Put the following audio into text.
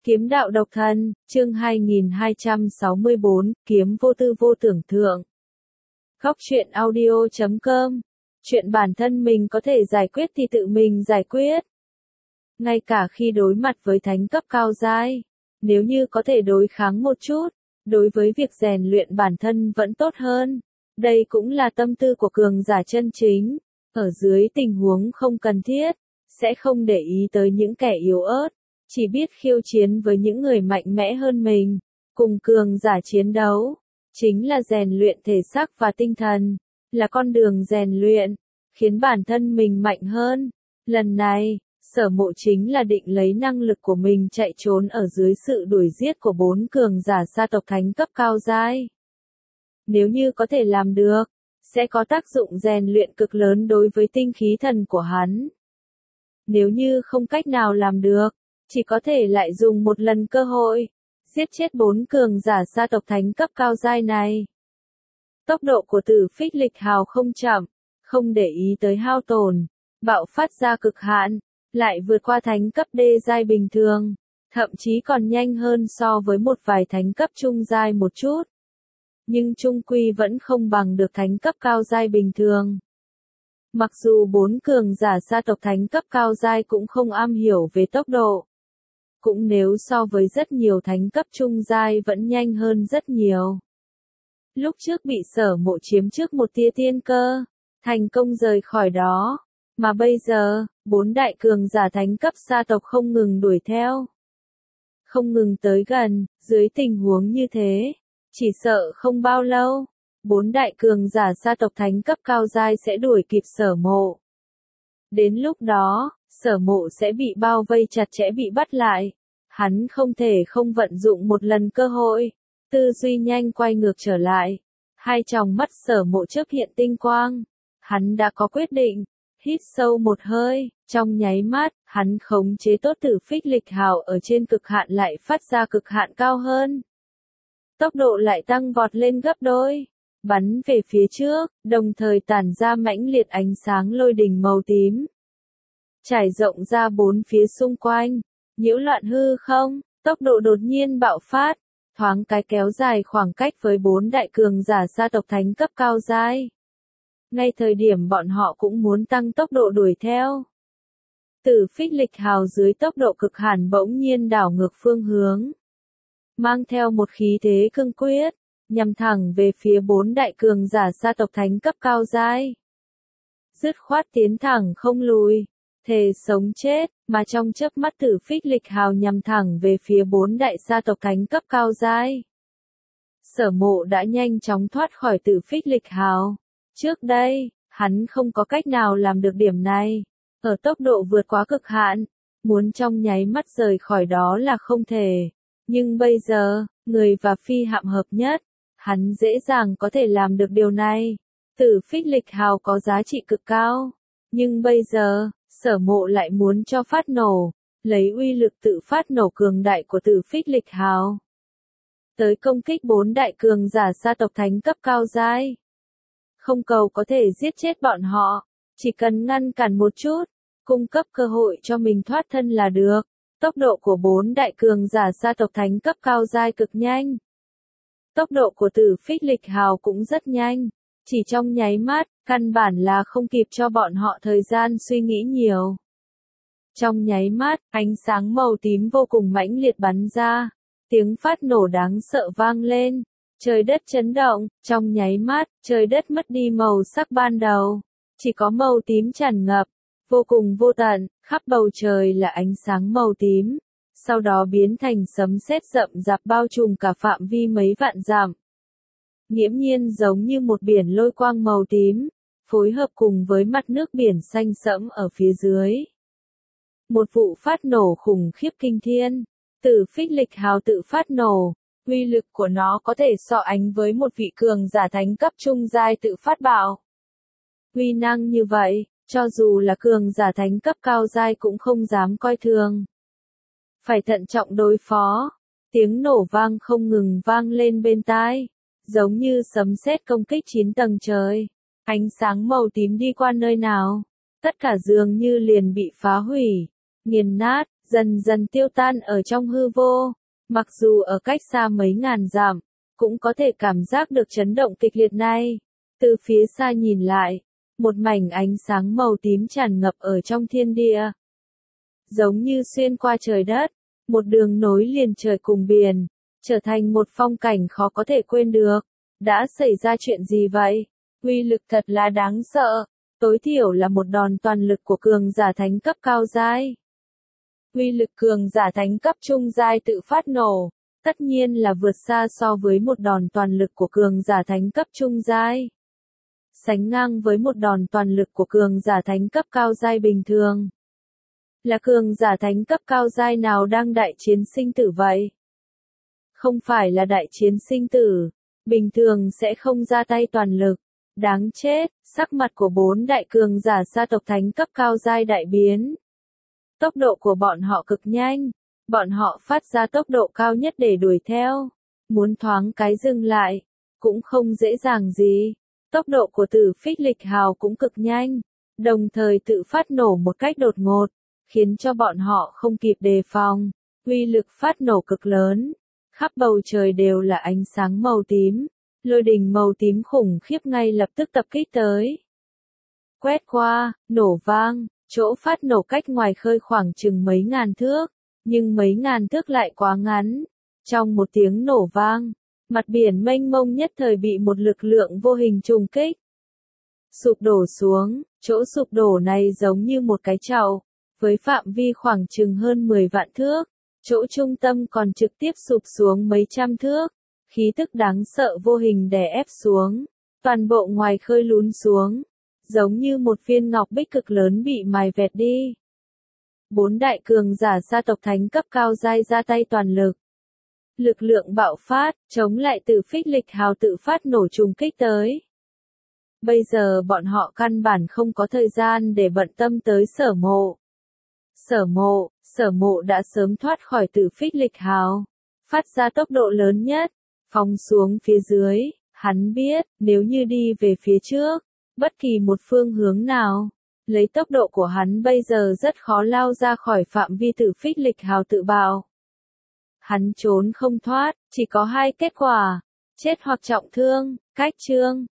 Kiếm đạo độc thân, chương 2264, kiếm vô tư vô tưởng thượng. Góc truyện audio.com. Chuyện bản thân mình có thể giải quyết thì tự mình giải quyết. Ngay cả khi đối mặt với thánh cấp cao giai, nếu như có thể đối kháng một chút, đối với việc rèn luyện bản thân vẫn tốt hơn. Đây cũng là tâm tư của cường giả chân chính. Ở dưới tình huống không cần thiết, sẽ không để ý tới những kẻ yếu ớt. Chỉ biết khiêu chiến với những người mạnh mẽ hơn mình, cùng cường giả chiến đấu, chính là rèn luyện thể xác và tinh thần, là con đường rèn luyện, khiến bản thân mình mạnh hơn. Lần này, Sở Mộ chính là định lấy năng lực của mình chạy trốn ở dưới sự đuổi giết của 4 cường giả gia tộc thánh cấp cao giai. Nếu như có thể làm được, sẽ có tác dụng rèn luyện cực lớn đối với tinh khí thần của hắn. Nếu như không cách nào làm được, chỉ có thể lại dùng một lần cơ hội, giết chết 4 cường giả gia tộc thánh cấp cao giai này. Tốc độ của Tử Phích Lịch Hào không chậm, không để ý tới hao tổn, bạo phát ra cực hạn, lại vượt qua thánh cấp đê giai bình thường, thậm chí còn nhanh hơn so với một vài thánh cấp trung giai một chút. Nhưng chung quy vẫn không bằng được thánh cấp cao giai bình thường. Mặc dù 4 cường giả gia tộc thánh cấp cao giai cũng không am hiểu về tốc độ, cũng nếu so với rất nhiều thánh cấp trung giai vẫn nhanh hơn rất nhiều. Lúc trước bị Sở Mộ chiếm trước một tia tiên cơ, thành công rời khỏi đó, mà bây giờ, 4 đại cường giả thánh cấp gia tộc không ngừng đuổi theo, không ngừng tới gần. Dưới tình huống như thế, chỉ sợ không bao lâu, 4 đại cường giả gia tộc thánh cấp cao giai sẽ đuổi kịp Sở Mộ. Đến lúc đó, Sở Mộ sẽ bị bao vây chặt chẽ, bị bắt lại. Hắn không thể không vận dụng một lần cơ hội, tư duy nhanh quay ngược trở lại. Hai tròng mắt Sở Mộ chớp hiện tinh quang. Hắn đã có quyết định, hít sâu một hơi, trong nháy mắt, hắn khống chế tốt Tử Phích Lịch Hào ở trên cực hạn lại phát ra cực hạn cao hơn. Tốc độ lại tăng vọt lên gấp đôi, bắn về phía trước, đồng thời tản ra mãnh liệt ánh sáng lôi đình màu tím, trải rộng ra 4 phía xung quanh, nhiễu loạn hư không. Tốc độ đột nhiên bạo phát, thoáng cái kéo dài khoảng cách với 4 đại cường giả gia tộc thánh cấp cao giai. Ngay thời điểm bọn họ cũng muốn tăng tốc độ đuổi theo, Tử Phích Lịch Hào dưới tốc độ cực hàn bỗng nhiên đảo ngược phương hướng, mang theo một khí thế cương quyết, nhằm thẳng về phía 4 đại cường giả gia tộc thánh cấp cao giai. Dứt khoát tiến thẳng không lùi, thề sống chết, mà trong chớp mắt Tử Phích Lịch Hào nhằm thẳng về phía 4 đại gia tộc thánh cấp cao giai. Sở Mộ đã nhanh chóng thoát khỏi Tử Phích Lịch Hào. Trước đây, hắn không có cách nào làm được điểm này, ở tốc độ vượt quá cực hạn, muốn trong nháy mắt rời khỏi đó là không thể. Nhưng bây giờ, người và phi hạm hợp nhất, hắn dễ dàng có thể làm được điều này. Tử Phích Lịch Hào có giá trị cực cao, nhưng bây giờ, Sở Mộ lại muốn cho phát nổ, lấy uy lực tự phát nổ cường đại của Tử Phích Lịch Hào tới công kích 4 đại cường giả gia tộc thánh cấp cao giai. Không cầu có thể giết chết bọn họ, chỉ cần ngăn cản một chút, cung cấp cơ hội cho mình thoát thân là được. Tốc độ của 4 đại cường giả gia tộc thánh cấp cao giai cực nhanh. Tốc độ của Tử Phích Lịch Hào cũng rất nhanh, chỉ trong nháy mắt, căn bản là không kịp cho bọn họ thời gian suy nghĩ nhiều. Trong nháy mắt, ánh sáng màu tím vô cùng mãnh liệt bắn ra, tiếng phát nổ đáng sợ vang lên, trời đất chấn động. Trong nháy mắt, trời đất mất đi màu sắc ban đầu, chỉ có màu tím tràn ngập, vô cùng vô tận, khắp bầu trời là ánh sáng màu tím, sau đó biến thành sấm sét rậm rạp bao trùm cả phạm vi mấy vạn dặm. Nghiễm nhiên giống như một biển lôi quang màu tím, phối hợp cùng với mặt nước biển xanh sẫm ở phía dưới. Một vụ phát nổ khủng khiếp kinh thiên, Tử Phích Lịch Hào tự phát nổ, uy lực của nó có thể so ánh với một vị cường giả thánh cấp trung giai tự phát bạo. Uy năng như vậy, cho dù là cường giả thánh cấp cao giai cũng không dám coi thường. Phải thận trọng đối phó, tiếng nổ vang không ngừng vang lên bên tai, giống như sấm sét công kích 9 tầng trời. Ánh sáng màu tím đi qua nơi nào, tất cả dường như liền bị phá hủy, nghiền nát, dần dần tiêu tan ở trong hư vô. Mặc dù ở cách xa mấy ngàn dặm, cũng có thể cảm giác được chấn động kịch liệt này. Từ phía xa nhìn lại, một mảnh ánh sáng màu tím tràn ngập ở trong thiên địa. Giống như xuyên qua trời đất, một đường nối liền trời cùng biển, trở thành một phong cảnh khó có thể quên được. Đã xảy ra chuyện gì vậy? Uy lực thật là đáng sợ, tối thiểu là một đòn toàn lực của cường giả thánh cấp cao giai. Uy lực cường giả thánh cấp trung giai tự phát nổ, tất nhiên là vượt xa so với một đòn toàn lực của cường giả thánh cấp trung giai. Sánh ngang với một đòn toàn lực của cường giả thánh cấp cao giai bình thường. Là cường giả thánh cấp cao giai nào đang đại chiến sinh tử vậy? Không phải là đại chiến sinh tử, bình thường sẽ không ra tay toàn lực. Đáng chết, sắc mặt của 4 đại cường giả gia tộc thánh cấp cao giai đại biến. Tốc độ của bọn họ cực nhanh, bọn họ phát ra tốc độ cao nhất để đuổi theo. Muốn thoáng cái dừng lại, cũng không dễ dàng gì. Tốc độ của Tử Phích Lịch Hào cũng cực nhanh, đồng thời tự phát nổ một cách đột ngột, khiến cho bọn họ không kịp đề phòng. Uy lực phát nổ cực lớn, khắp bầu trời đều là ánh sáng màu tím, lôi đình màu tím khủng khiếp ngay lập tức tập kích tới. Quét qua, nổ vang, chỗ phát nổ cách ngoài khơi khoảng chừng mấy ngàn thước, nhưng mấy ngàn thước lại quá ngắn. Trong một tiếng nổ vang, mặt biển mênh mông nhất thời bị một lực lượng vô hình trùng kích. Sụp đổ xuống, chỗ sụp đổ này giống như một cái chậu, với phạm vi khoảng chừng hơn 10 vạn thước, chỗ trung tâm còn trực tiếp sụp xuống mấy trăm thước, khí tức đáng sợ vô hình đè ép xuống, toàn bộ ngoài khơi lún xuống, giống như một viên ngọc bích cực lớn bị mài vẹt đi. 4 đại cường giả gia tộc thánh cấp cao giai ra tay toàn lực. Lực lượng bạo phát, chống lại Tử Phích Lịch Hào tự phát nổ trùng kích tới. Bây giờ bọn họ căn bản không có thời gian để bận tâm tới Sở Mộ. Sở Mộ đã sớm thoát khỏi Tử Phích Lịch Hào, phát ra tốc độ lớn nhất, phóng xuống phía dưới. Hắn biết, nếu như đi về phía trước, bất kỳ một phương hướng nào, lấy tốc độ của hắn bây giờ rất khó lao ra khỏi phạm vi Tử Phích Lịch Hào tự bạo. Hắn trốn không thoát, chỉ có hai kết quả, chết hoặc trọng thương. Cách chương